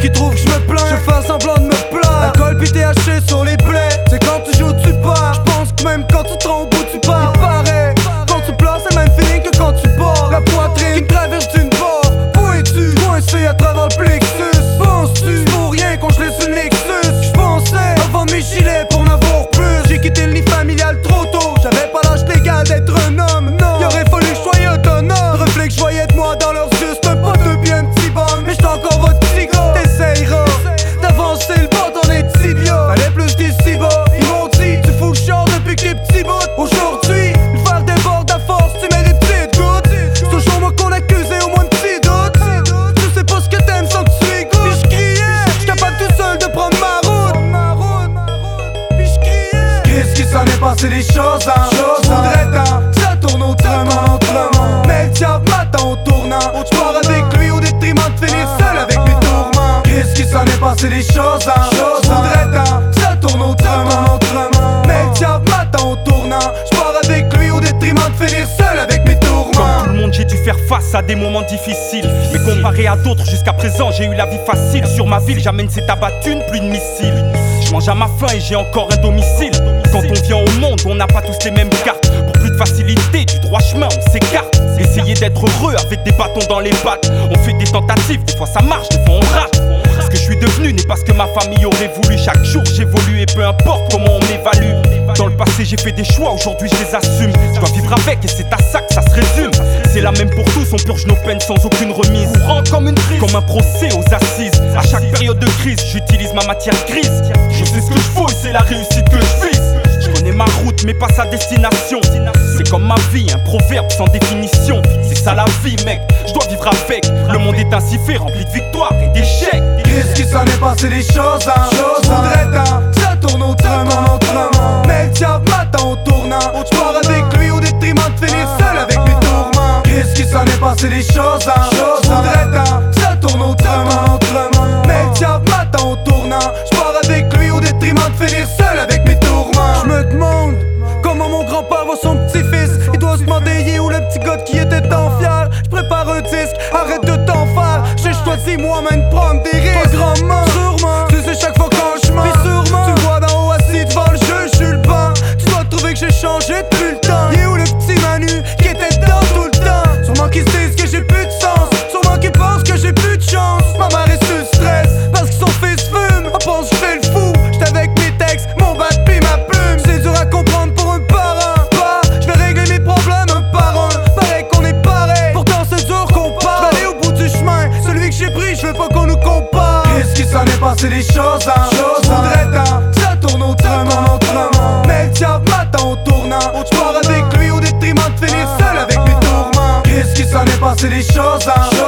qui trouvent que je me plains, je fais semblant de me plaindre. Alcool puis THC sur les plaies. C'est quand tu joues tu pars. J'pense que même quand tu te rends au bout tu pars. Il paraît, quand tu pleures c'est le même feeling que quand tu pars. La poitrine qui traverse d'une barre. Pointu, coincé à travers le plexus. Penses-tu, pour rien qu'on je laisse une Lexus. J'pensais avant mes gilets pour en avoir plus. J'ai quitté le lit familial trop tôt. J'avais pas l'âge légal d'être un homme. Non, il aurait fallu que je sois autonome. Le reflet que je voyais de moi dans leurs yeux, c'est un pote bien petit bon. Mais j'suis encore votre petit gars. T'essayeras d'avancer le bord dans les tibias. Fallait plus des si bas. Ils m'ont dit, tu fous le char depuis que t'es petit bout. Aujourd'hui, le verre déborde à force, tu mets des petites gouttes. C'est toujours moi qu'on accusait, au moins de petits doutes. Tu sais pas ce que t'aimes sans que tu écoutes. Puis j'criais, j'suis capable tout seul de prendre ma route. Puis j'criais, qu'est-ce qui s'en est passé des choses, hein? J'voudrais tant, ça tourne autrement. Mais le diable m'attend au tournant. J'pars avec lui au détriment de finir seul avec mes tourments. Qu'est-ce qui s'en est passé des choses, hein? J'voudrais tant, ça tourne autrement. Mais le diable m'attend au tournant. J'pars avec lui au détriment de finir seul avec mes tourments. Comme tout le monde, j'ai dû faire face à des moments difficiles. Mais comparé à d'autres, jusqu'à présent, j'ai eu la vie facile. Sur ma ville, j'amène cette abattue, une pluie de missiles. Je mange à ma faim et j'ai encore un domicile. Quand on vient au monde, on n'a pas tous les mêmes cartes. Pour plus de facilité, du droit chemin, on s'écarte. Essayer d'être heureux avec des bâtons dans les pattes. On fait des tentatives, des fois ça marche, des fois on rate. Ce que je suis devenu n'est pas ce que ma famille aurait voulu. Chaque jour j'évolue et peu importe comment on m'évalue. Dans le passé j'ai fait des choix, aujourd'hui je les assume. Je dois vivre avec et c'est à ça que ça se résume. C'est la même pour tous, on purge nos peines sans aucune remise. Courant comme une crise, comme un procès aux assises. À chaque période de crise, j'utilise ma matière grise. Je sais ce que je vaux et c'est la réussite que je vise. Je connais ma route mais pas sa destination. C'est comme ma vie, un proverbe sans définition. C'est ça la vie mec, je dois vivre avec. Le monde est ainsi fait, rempli de victoires et d'échecs. Qu'est-ce qui s'en est passé des choses, hein? J'voudrais tant, ça tourne autrement. Mais le diable m'attend au tournant. J'pars avec lui au détriment de finir seul avec mes tourments. Qu'est-ce qui s'en est passé des choses, hein? J'voudrais tant, ça tourne autrement. Mais le diable m'attend au tournant. J'pars avec lui au détriment de finir seul avec mes tourments. J'me demande comment mon grand-père voit son petit-fils. Il doit se demander il est où le petit gars qui était tant fier. J'prépare un disque, arrête de t'en faire. J'ai choisi moi-même de prendre des risques. Pas grandement, sûrement, tu sais chaque fois quand je mens. Puis sûrement, tu me vois d'en haut assis devant le jeu, j'suis le banc. Tu dois trouver que j'ai changé depuis le temps. Il est où le petit Manu qui était dedans tout le temps? Sûrement qu'ils se disent que j'ai plus de sens. Sûrement qu'ils pensent que j'ai plus de chance. Ma mère est sous stress parce que son fils fume. On pense que j'fais le fou, j'étais avec mes textes, mon bat pis ma plume. C'est dur à comprendre pour un parent. Bah, j'vais régler mes problèmes un par un. Pareil qu'on est pareil, pourtant c'est dur qu'on parle. J'vais aller au bout du chemin, celui que j'ai pris, j'veux pas qu'on nous compare. Qu'est-ce qui s'en est passé des choses, hein? J'voudrais tant, ça tourne autrement. Mais le diable m'attend au tournant. J'pars avec lui au détriment de finir seul avec mes tourments. Qu'est-ce qui s'en est passé des choses, hein?